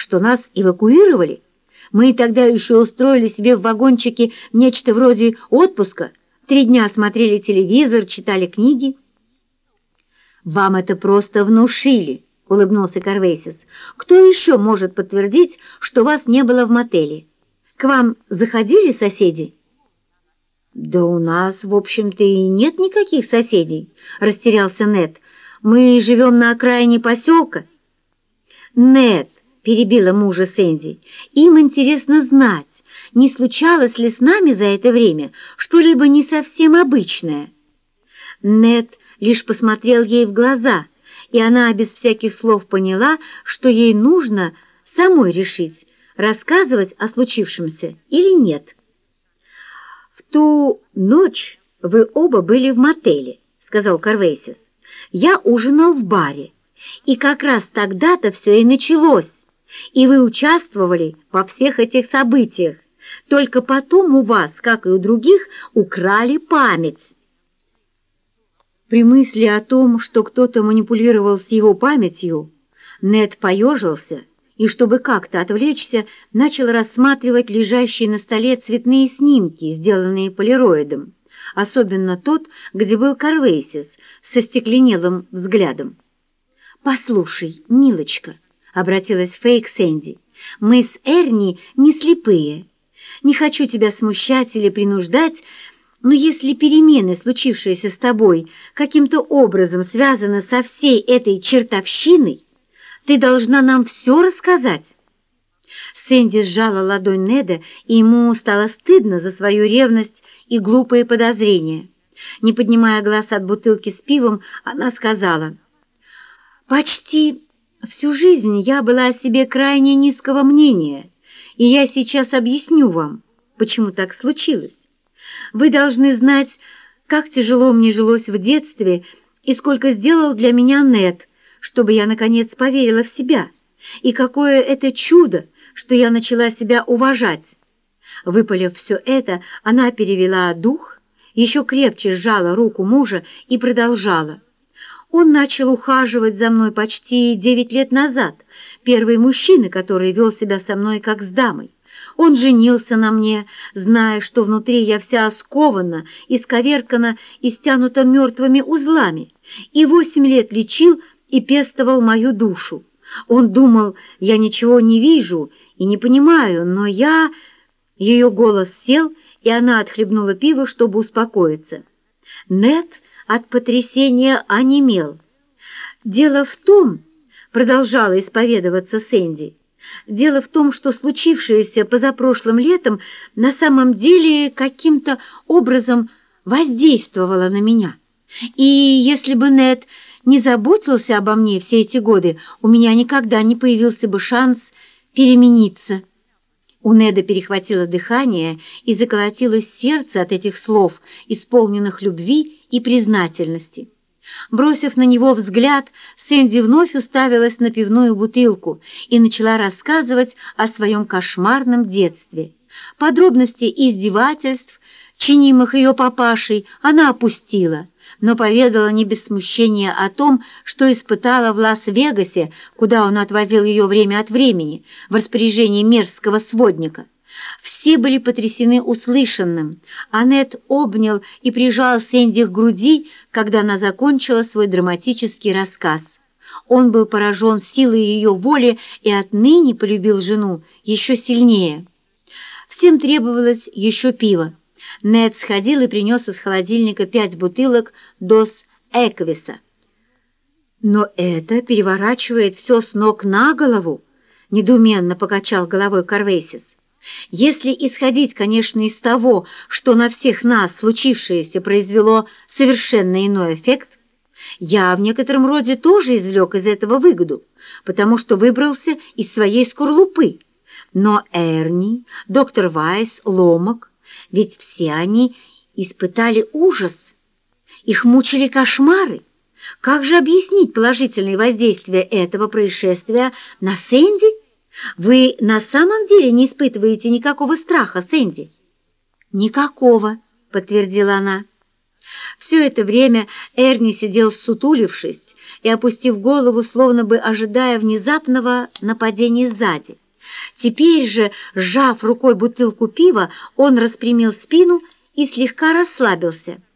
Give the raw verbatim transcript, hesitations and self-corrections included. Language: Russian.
что нас эвакуировали. Мы тогда еще устроили себе в вагончике нечто вроде отпуска. Три дня смотрели телевизор, читали книги». «Вам это просто внушили», — улыбнулся Карвейсис. «Кто еще может подтвердить, что вас не было в мотеле? К вам заходили соседи?» «Да у нас, в общем-то, и нет никаких соседей», — растерялся Нед. «Мы живем на окраине поселка». «Нед», — перебила мужа Сэнди, — «им интересно знать, не случалось ли с нами за это время что-либо не совсем обычное». Нед лишь посмотрел ей в глаза, и она без всяких слов поняла, что ей нужно самой решить, рассказывать о случившемся или нет. «В ту ночь вы оба были в мотеле», — сказал Карвейсис. «Я ужинал в баре, и как раз тогда-то все и началось, и вы участвовали во всех этих событиях. Только потом у вас, как и у других, украли память». При мысли о том, что кто-то манипулировал с его памятью, Нед поежился и, чтобы как-то отвлечься, начал рассматривать лежащие на столе цветные снимки, сделанные полироидом, особенно тот, где был Карвейсис со стекленелым взглядом. «Послушай, милочка», — обратилась Фэй к Сэнди, — «мы с Эрни не слепые. Не хочу тебя смущать или принуждать, но если перемены, случившиеся с тобой, каким-то образом связаны со всей этой чертовщиной, ты должна нам все рассказать». Сэнди сжала ладонь Неда, и ему стало стыдно за свою ревность и глупые подозрения. Не поднимая глаз от бутылки с пивом, она сказала: «Почти всю жизнь я была о себе крайне низкого мнения, и я сейчас объясню вам, почему так случилось. Вы должны знать, как тяжело мне жилось в детстве и сколько сделал для меня Нед, чтобы я, наконец, поверила в себя, и какое это чудо, что я начала себя уважать». Выпалив все это, она перевела дух, еще крепче сжала руку мужа и продолжала: «Он начал ухаживать за мной почти девять лет назад, первый мужчина, который вел себя со мной как с дамой. Он женился на мне, зная, что внутри я вся скована, исковеркана и стянута мертвыми узлами, и восемь лет лечил и пестовал мою душу. Он думал, я ничего не вижу и не понимаю, но я...» Ее голос сел, и она отхлебнула пиво, чтобы успокоиться. Нед от потрясения онемел. «Дело в том, — продолжала исповедоваться Сэнди, — дело в том, что случившееся позапрошлым летом на самом деле каким-то образом воздействовало на меня. И если бы Нед не заботился обо мне все эти годы, у меня никогда не появился бы шанс перемениться». У Неда перехватило дыхание и заколотилось сердце от этих слов, исполненных любви и признательности. Бросив на него взгляд, Сэнди вновь уставилась на пивную бутылку и начала рассказывать о своем кошмарном детстве. Подробности издевательств, чинимых ее папашей, она опустила, но поведала не без смущения о том, что испытала в Лас-Вегасе, куда он отвозил ее время от времени, в распоряжении мерзкого сводника. Все были потрясены услышанным, а Нед обнял и прижал Сэнди к груди, когда она закончила свой драматический рассказ. Он был поражен силой ее воли и отныне полюбил жену еще сильнее. Всем требовалось еще пиво. Нед сходил и принес из холодильника пять бутылок Дос Эквиса. «Но это переворачивает все с ног на голову», — недоуменно покачал головой Карвейсис. «Если исходить, конечно, из того, что на всех нас случившееся произвело совершенно иной эффект, я в некотором роде тоже извлек из этого выгоду, потому что выбрался из своей скорлупы. Но Эрни, доктор Вайс, Ломак, ведь все они испытали ужас, их мучили кошмары. Как же объяснить положительное воздействие этого происшествия на Сэнди? Вы на самом деле не испытываете никакого страха, Сэнди?» «Никакого», — подтвердила она. Все это время Эрни сидел ссутулившись и опустив голову, словно бы ожидая внезапного нападения сзади. Теперь же, сжав рукой бутылку пива, он распрямил спину и слегка расслабился.